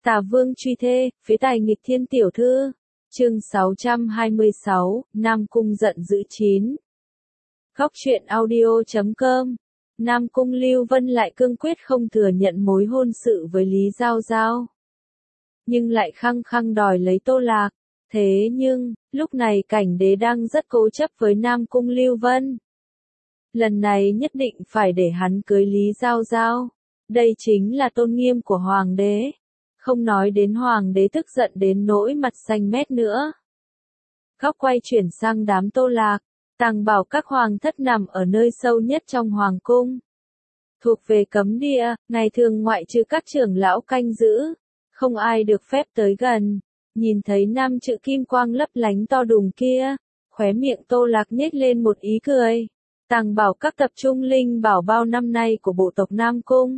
Tả Vương truy thê, phế tài nghịch thiên tiểu thư. Chương 626, Nam Cung giận dữ 9. Góc truyện audio.com. Nam Cung Lưu Vân lại cương quyết không thừa nhận mối hôn sự với Lý Giao Giao, nhưng lại khăng khăng đòi lấy Tô Lạc. Thế nhưng, lúc này Cảnh Đế đang rất cố chấp với Nam Cung Lưu Vân. Lần này nhất định phải để hắn cưới Lý Giao Giao. Đây chính là tôn nghiêm của Hoàng đế. Không nói đến Hoàng đế tức giận đến nỗi mặt xanh mét nữa. Góc quay chuyển sang đám Tô Lạc. Tàng bảo các hoàng thất nằm ở nơi sâu nhất trong hoàng cung, thuộc về cấm địa, ngày thường ngoại trừ các trưởng lão canh giữ, không ai được phép tới gần. Nhìn thấy năm chữ kim quang lấp lánh to đùng kia, khóe miệng Tô Lạc nhếch lên một ý cười. Tàng bảo các tập trung linh bảo bao năm nay của bộ tộc Nam Cung,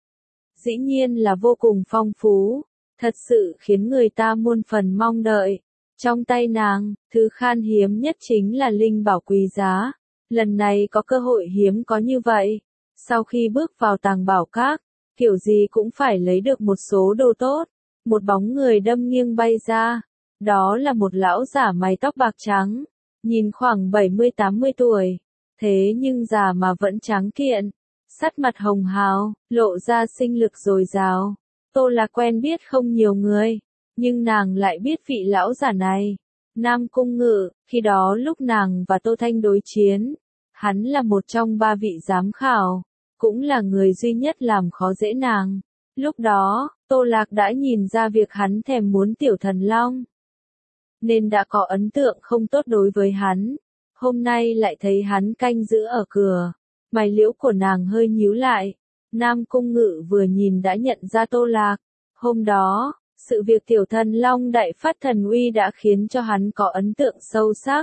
dĩ nhiên là vô cùng phong phú, thật sự khiến người ta muôn phần mong đợi. Trong tay nàng, thứ khan hiếm nhất chính là linh bảo quý giá. Lần này có cơ hội hiếm có như vậy. Sau khi bước vào tàng bảo các, kiểu gì cũng phải lấy được một số đồ tốt. Một bóng người đâm nghiêng bay ra. Đó là một lão giả mái tóc bạc trắng, nhìn khoảng 70-80 tuổi. Thế nhưng già mà vẫn tráng kiện, sắc mặt hồng hào, lộ ra sinh lực dồi dào. Tô Lạc quen biết không nhiều người, nhưng nàng lại biết vị lão giả này. Nam Cung Ngự, khi đó lúc nàng và Tô Thanh đối chiến, hắn là một trong 3 vị giám khảo, cũng là người duy nhất làm khó dễ nàng. Lúc đó, Tô Lạc đã nhìn ra việc hắn thèm muốn Tiểu Thần Long, nên đã có ấn tượng không tốt đối với hắn. Hôm nay lại thấy hắn canh giữ ở cửa, mày liễu của nàng hơi nhíu lại. Nam Cung Ngự vừa nhìn đã nhận ra Tô Lạc. Hôm đó, sự việc Tiểu Thần Long đại phát thần uy đã khiến cho hắn có ấn tượng sâu sắc.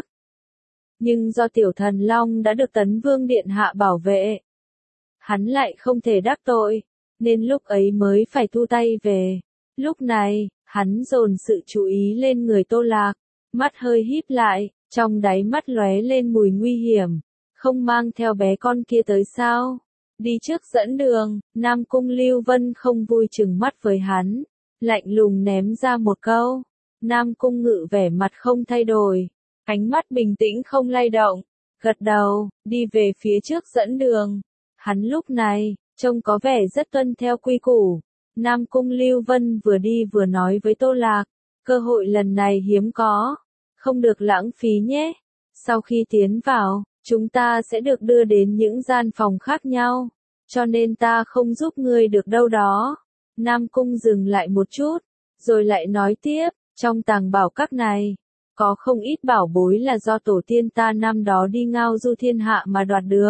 Nhưng do Tiểu Thần Long đã được Tấn Vương Điện Hạ bảo vệ, hắn lại không thể đắc tội, nên lúc ấy mới phải thu tay về. Lúc này, hắn dồn sự chú ý lên người Tô Lạc, mắt hơi híp lại, trong đáy mắt lóe lên mùi nguy hiểm. Không mang theo bé con kia tới sao? Đi trước dẫn đường. Nam Cung Lưu Vân không vui chừng mắt với hắn, lạnh lùng ném ra một câu. Nam Cung Ngự vẻ mặt không thay đổi, ánh mắt bình tĩnh không lay động, gật đầu, đi về phía trước dẫn đường. Hắn lúc này, trông có vẻ rất tuân theo quy củ. Nam Cung Lưu Vân vừa đi vừa nói với Tô Lạc, cơ hội lần này hiếm có, không được lãng phí nhé. Sau khi tiến vào, chúng ta sẽ được đưa đến những gian phòng khác nhau, cho nên ta không giúp ngươi được đâu đó. Nam Cung dừng lại một chút, rồi lại nói tiếp, trong tàng bảo các này, có không ít bảo bối là do tổ tiên ta năm đó đi ngao du thiên hạ mà đoạt được.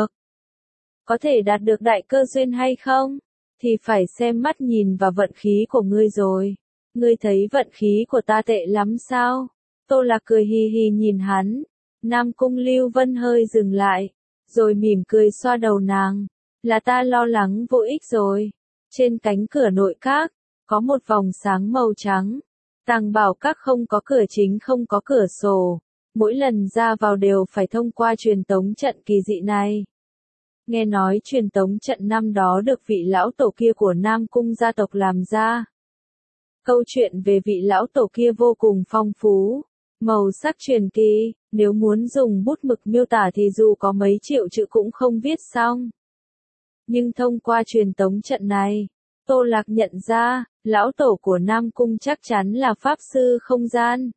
Có thể đạt được đại cơ duyên hay không, thì phải xem mắt nhìn và vận khí của ngươi rồi. Ngươi thấy vận khí của ta tệ lắm sao? Tô Lạc cười hì hì nhìn hắn. Nam Cung Lưu Vân hơi dừng lại, rồi mỉm cười xoa đầu nàng. Là ta lo lắng vô ích rồi. Trên cánh cửa nội các, có một vòng sáng màu trắng. Tàng bảo các không có cửa chính, không có cửa sổ. Mỗi lần ra vào đều phải thông qua truyền tống trận kỳ dị này. Nghe nói truyền tống trận năm đó được vị lão tổ kia của Nam Cung gia tộc làm ra. Câu chuyện về vị lão tổ kia vô cùng phong phú, màu sắc truyền kỳ, nếu muốn dùng bút mực miêu tả thì dù có mấy triệu chữ cũng không viết xong. Nhưng thông qua truyền tống trận này, Tô Lạc nhận ra, lão tổ của Nam Cung chắc chắn là pháp sư không gian.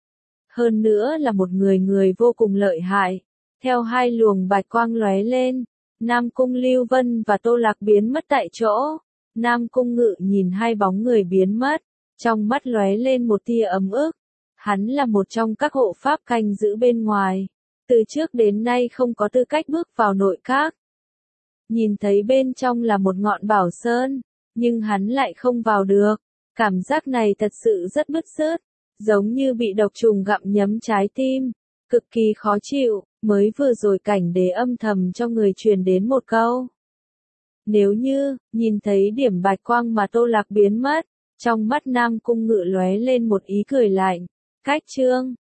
Hơn nữa là một người vô cùng lợi hại. Theo hai luồng bạch quang lóe lên, Nam Cung Lưu Vân và Tô Lạc biến mất tại chỗ. Nam Cung Ngự nhìn hai bóng người biến mất, trong mắt lóe lên một tia ấm ức. Hắn là một trong các hộ pháp canh giữ bên ngoài, từ trước đến nay không có tư cách bước vào nội các. Nhìn thấy bên trong là một ngọn bảo sơn, nhưng hắn lại không vào được. Cảm giác này thật sự rất bứt rứt, giống như bị độc trùng gặm nhấm trái tim, cực kỳ khó chịu. Mới vừa rồi Cảnh Đế âm thầm cho người truyền đến một câu. Nếu như, nhìn thấy điểm bạch quang mà Tô Lạc biến mất, trong mắt Nam Cung Ngự lóe lên một ý cười lạnh. Cách chương